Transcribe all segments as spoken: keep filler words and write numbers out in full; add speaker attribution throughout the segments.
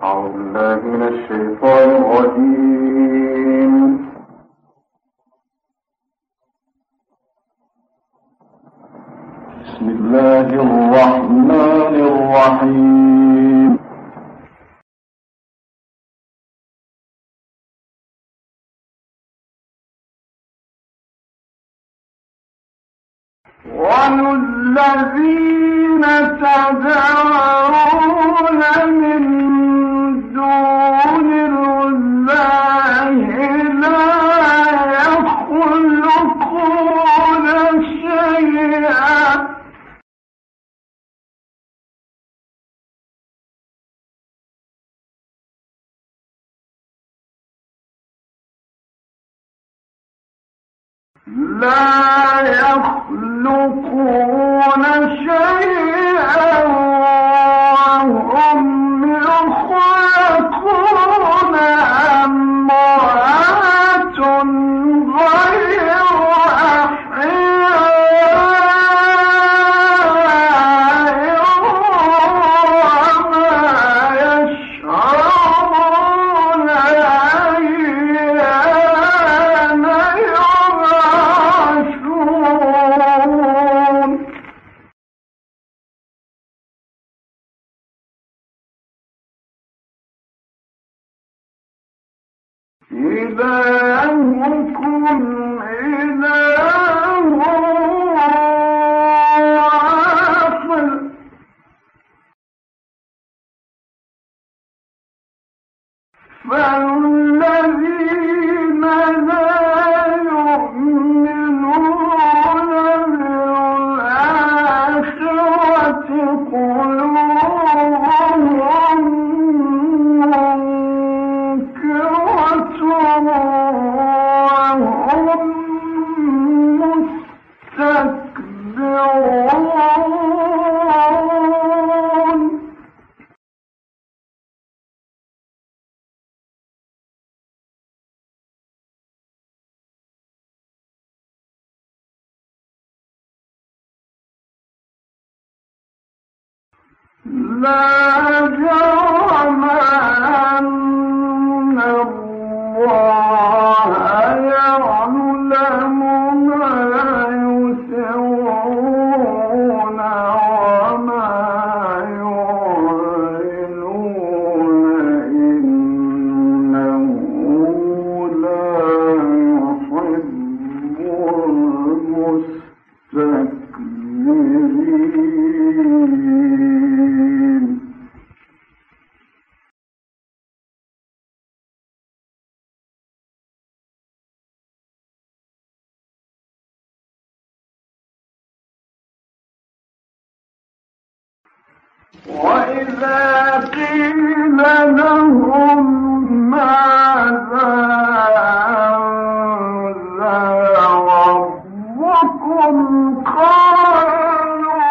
Speaker 1: أعوذ بالله من الشيطان الرجيم. بسم الله الرحمن الرحيم. والذين تدعون من دون الله لا يخلقون شيئا لا يخلقون شيئا وهم يخلقون أموات غير أحياء وما يشعرون أيان يبعثون. إلهكم إله واحد فالذين لا يؤمنون بالآخرة قلوبهم منكرة وهم مستكبرون. لا جرم أن الله يعلم ما يسرون وما يعلنون إنه لا يحب المستكبرين. وإذا قيل لهم ماذا أنزل ربكم قالوا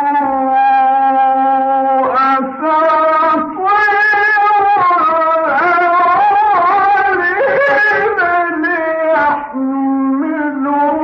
Speaker 1: أساطير الأولين ليحملوا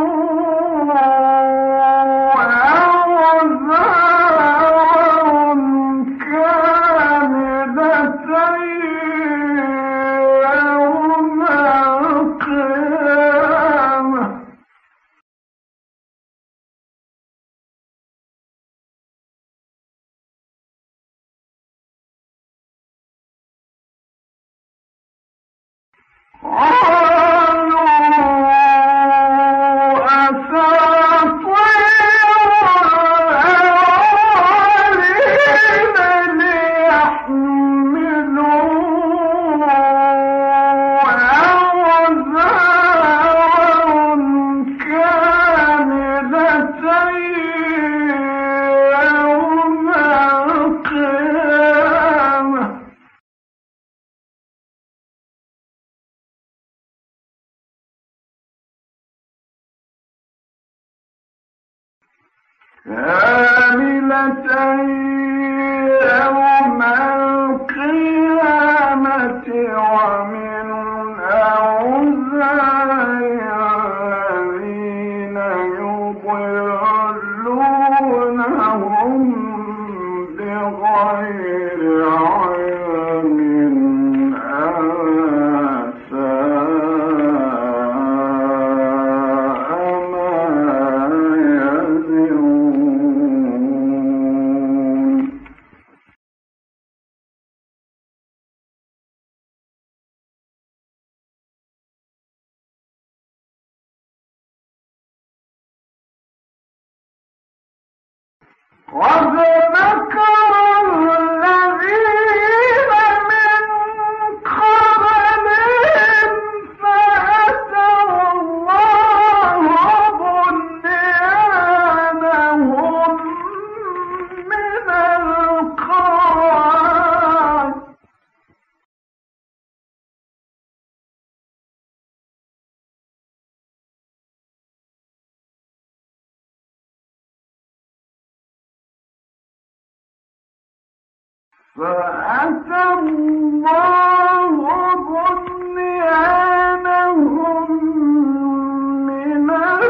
Speaker 1: كاملة يوم القيامة ومن أوزار الذين يضلونهم بغير علم قد مكر الذين من قبلهم فأتى الله بنيانهم من القواعد فأتى الله بنيانهم من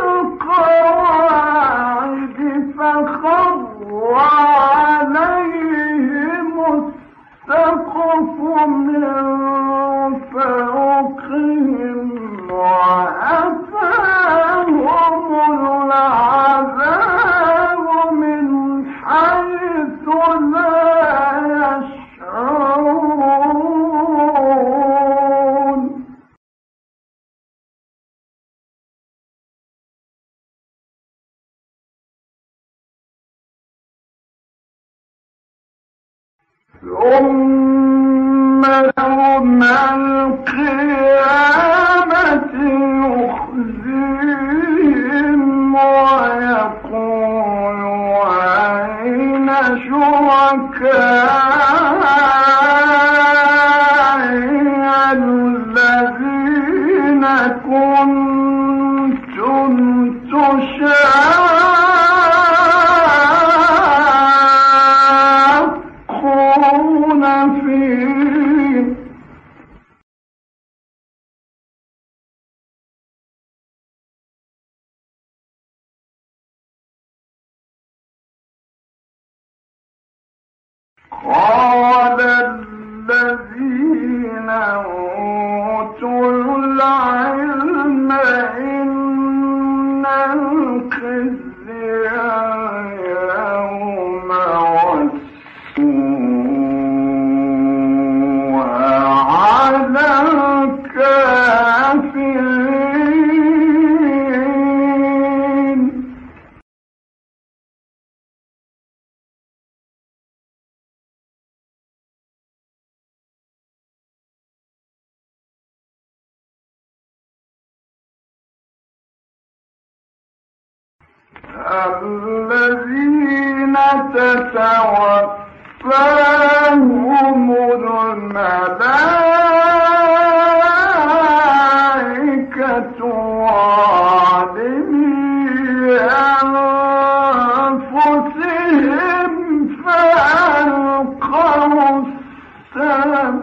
Speaker 1: القواعد فخر عليهم السقف من فوقهم وأتاهم العذاب من حيث لا يشعرون ثم يوم القيامة يخزيهم ويقول أين شركائي الذين كنتم تشاقون فيه قال الذين أوتوا العلم إن الخزي اليوم والسوء على الكافرين الذين تتوفاهم الملائكة ظالمي أنفسهم فألقوا السلم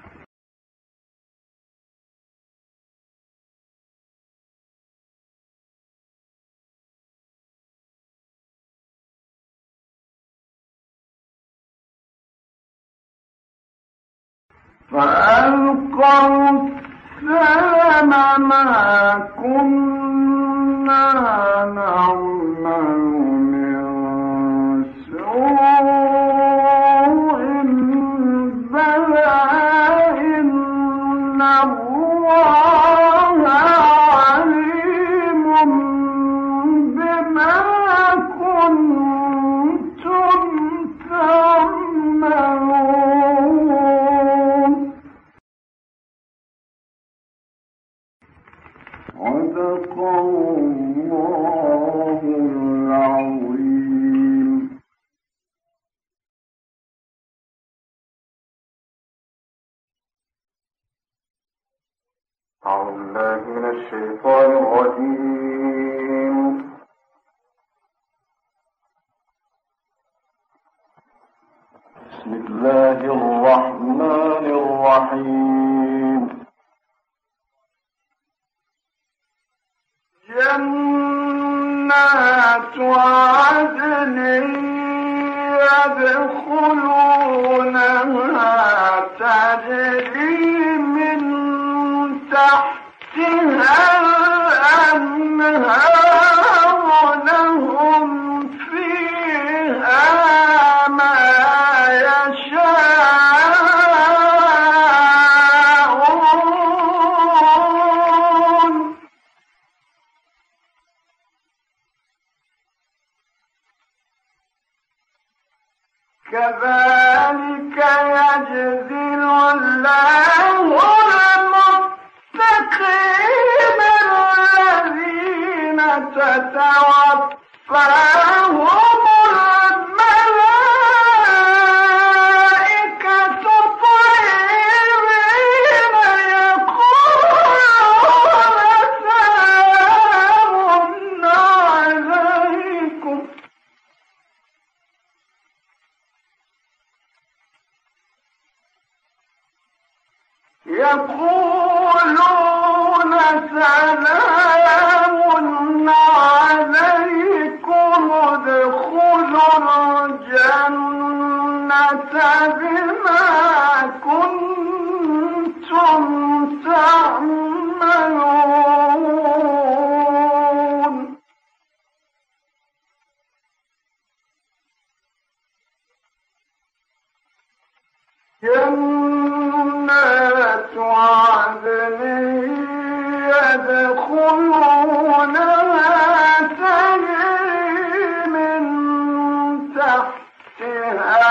Speaker 1: فألقوا السلم ما كنا نعمل من سوء بلى إن الله عليم بما كنتم تعملون صدق الله العظيم. أعوذ بالله من الشيطان الرجيم. بسم الله الرحمن الرحيم. جنات عدن يدخلونها تجري من تحتها الأنهار لهم فيها ما يشاءون يقولون سلام عليكم ادخلوا الجنة بما كنتم تعملون. جنات عدن يدخلونها تجري من تحتها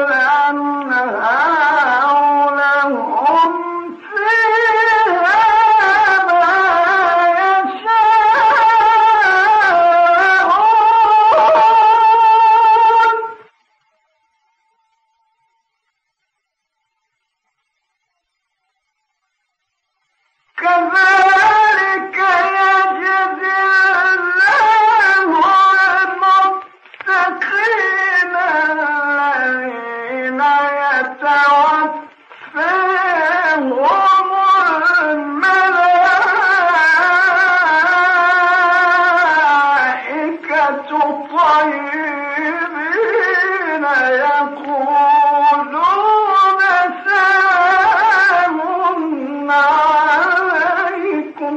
Speaker 1: الأنهار لهم فيها ما يشاءون. كذلك يجزي الله المتقين الذين يتوفاهم الملائكة طيبين يقولون سلام عليكم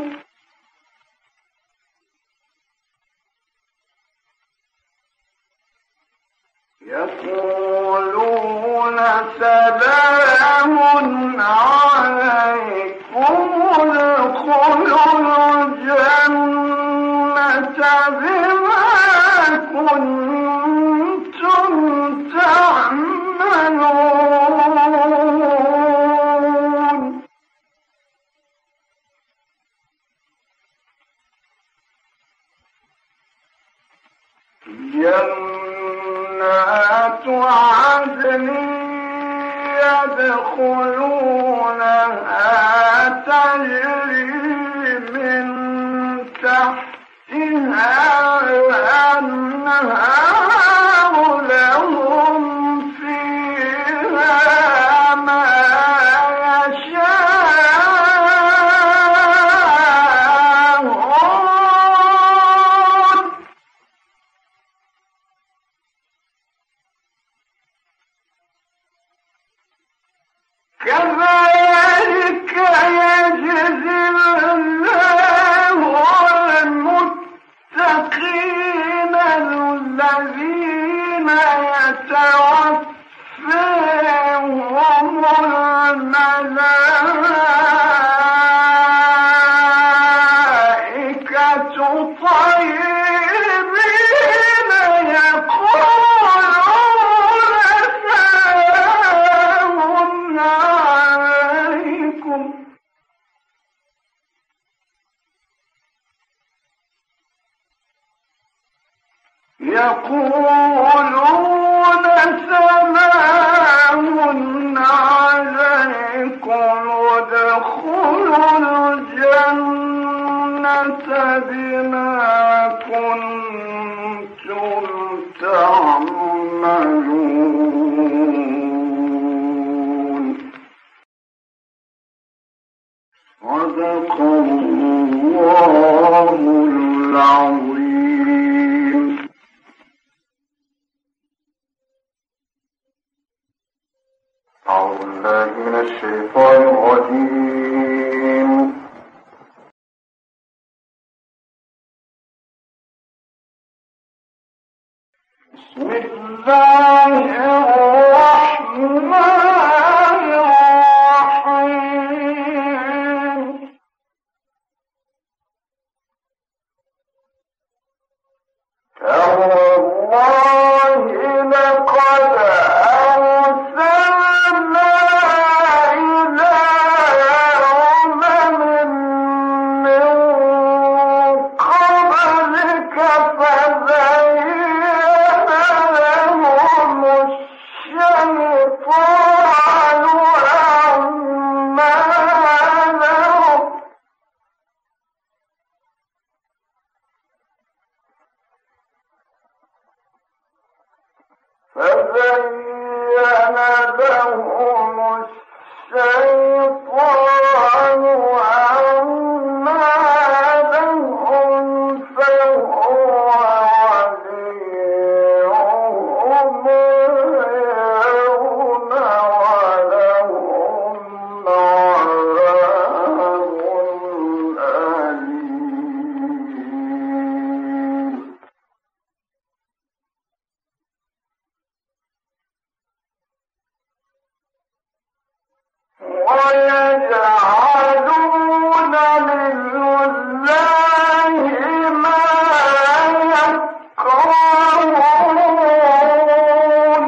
Speaker 1: يقولون سلام عليكم ادخلوا الجنة بما كنتم تعملون. جنات عدن يدخلونها تجري من تحتها الأنهار لهم فيها ما يشاءون. كذلك يجزي الله المتقين الذين يتوفاهم الملائكة طيبين يقولون سلام عليكم يقولون سلام عليكم ادخلوا الجنة بما كنتم تعملون. صدق الله العظيم. أعوذ بالله من الشيطان الرجيم. بسم الله الرحمن الرحيم. تالله لقد أرسلنا إلى أمم من قبلك فزين لهم الشيطان أعمالهم فزين لهم الشيطان ويجعلون لله ما يكرهون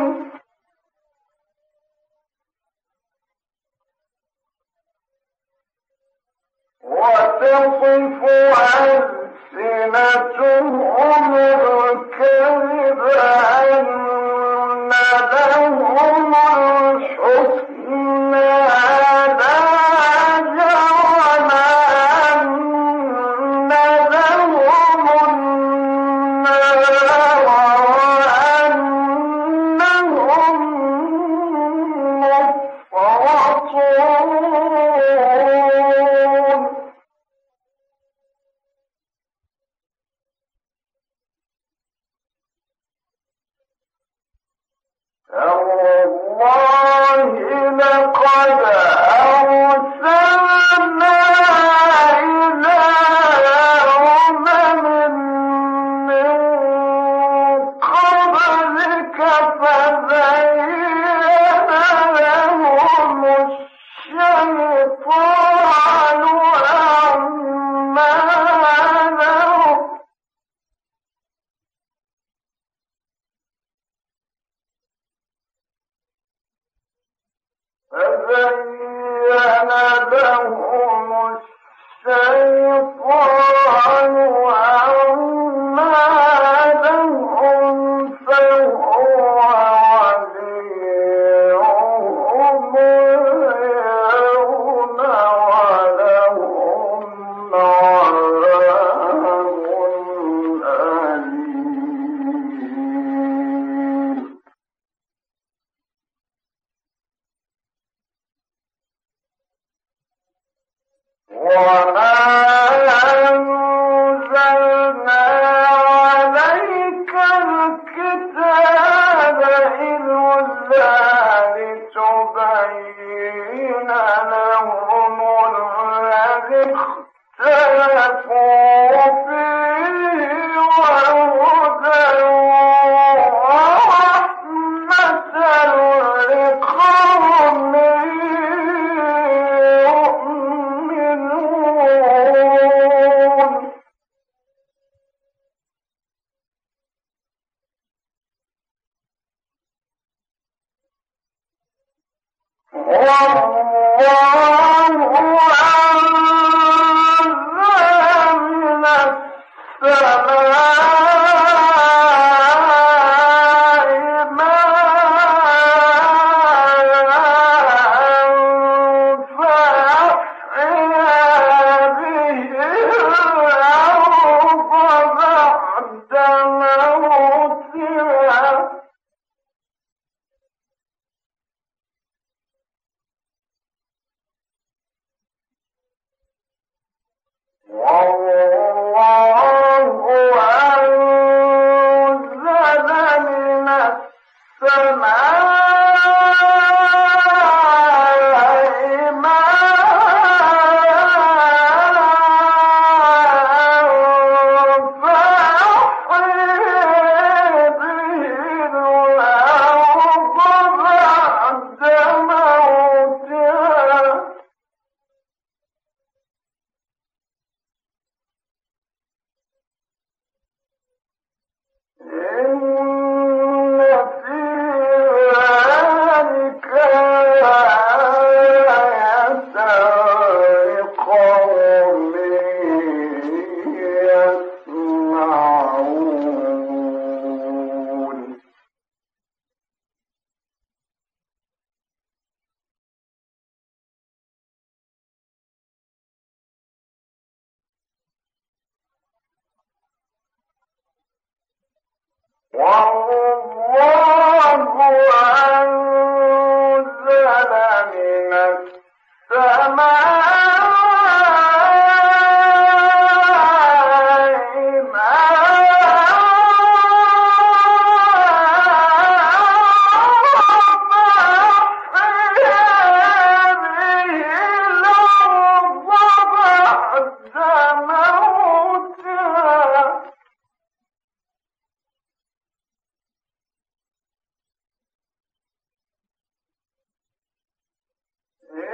Speaker 1: وتصف ألسنتهم الكذب أن لهم الحسنى لا جرم أن لهم النار وأنهم مفرطون تالله لقد أرسلنا إلى أمم من قبلك فزين لهم الشيطان أعمالهم فزين لهم الشيطان أعمالهم فهو وليهم اليوم ولهم عذاب أليم وما أنزلنا عليك الكتاب إلا لتبين لهم الذي اختلفوا فيه وهدى ورحمة لقوم يؤمنون والله أنزل من السماء ماء فأحيا به الأرض بعد موتها والله أنزل من السماء ماء فأحيا به الأرض بعد موتها إن في ذلك لآية لقوم يسمعون والله أنزل من السماء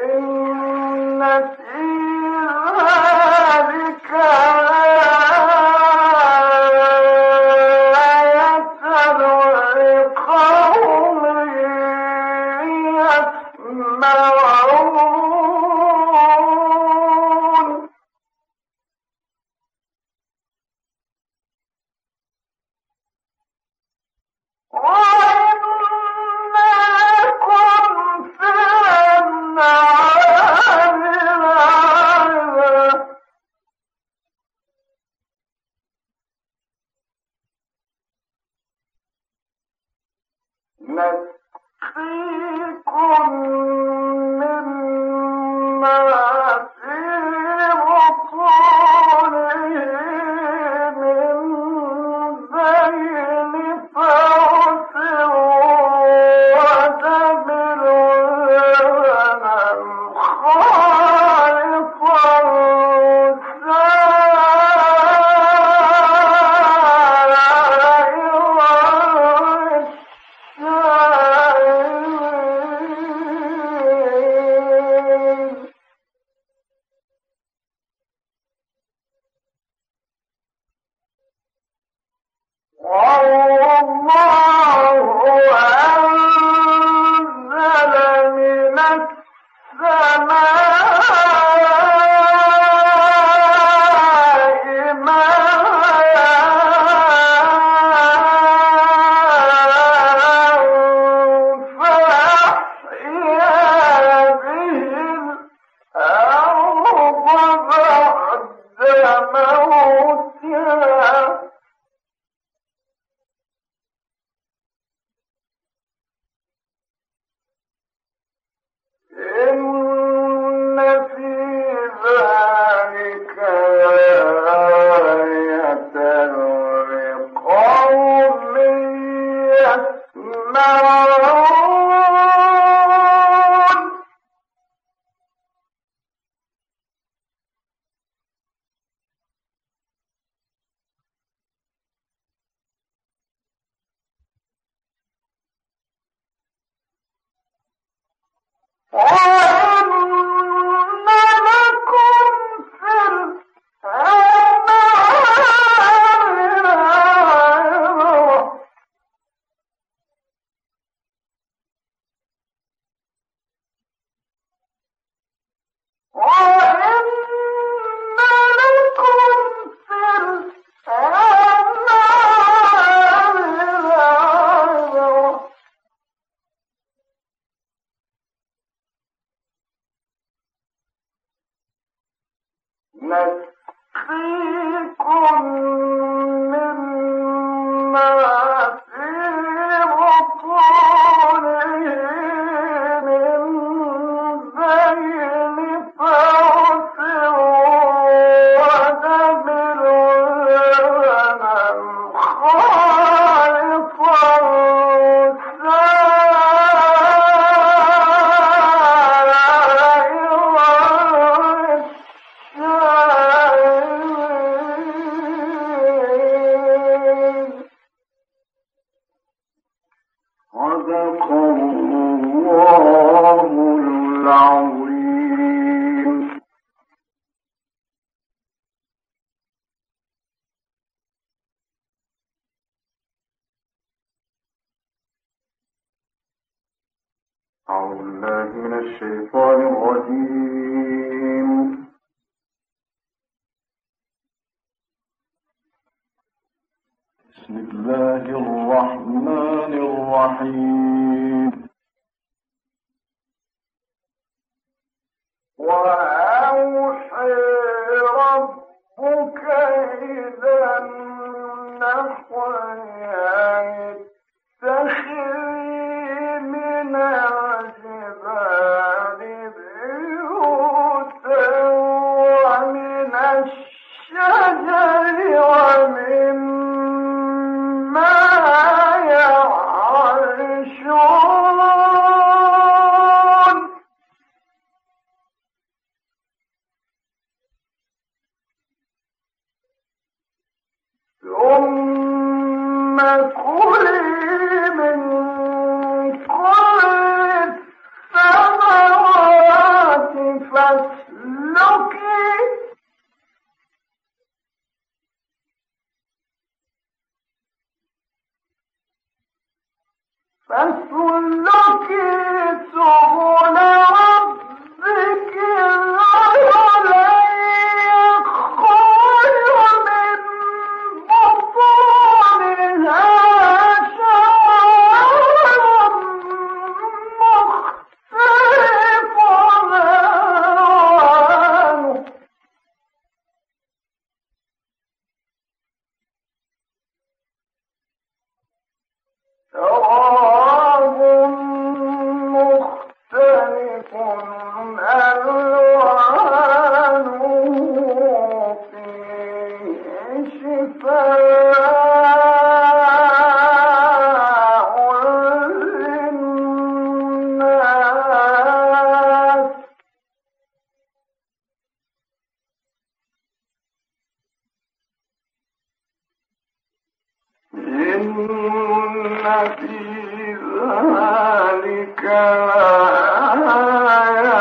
Speaker 1: أعوذ بالله من الشيطان الرجيم. بسم الله الرحمن الرحيم. وأوحى ربك إلى النحل أن اتخذي من الجبال بيوتا ومن الشجر ومما يعرشون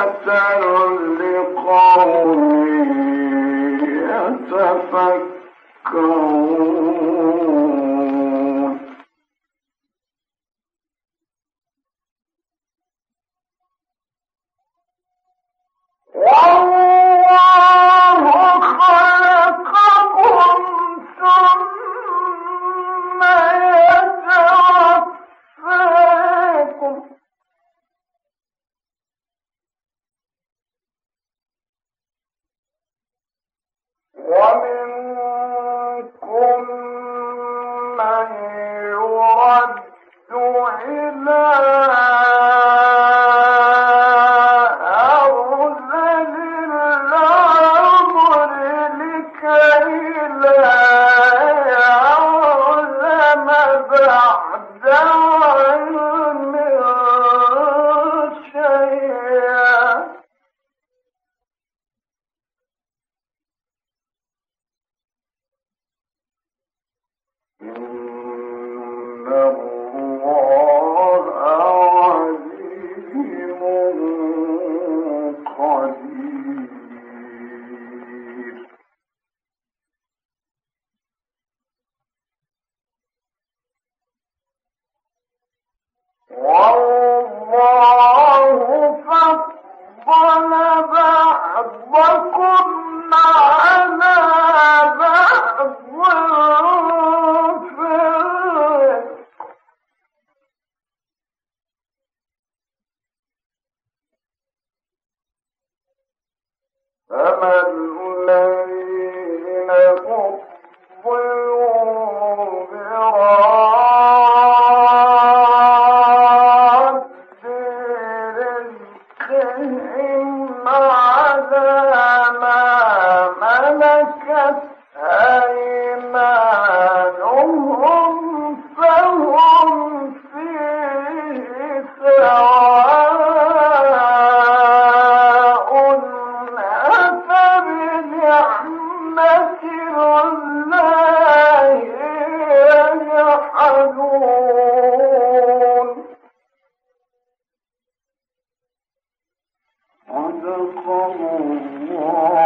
Speaker 1: لقوم يتفكرون والله خلقكم ثم يتوفاكم ومنكم من يرد إلى أرذل العمر لكي لا يعلم بعد علم شيئا إن الله عليم قدير والله فضل بعضكم على بعض فما الذين فضلوا براد رزقهم على ما ملكت أيمانهم فهم فيه سواء أفبنعمة الله يجحدون صدق الله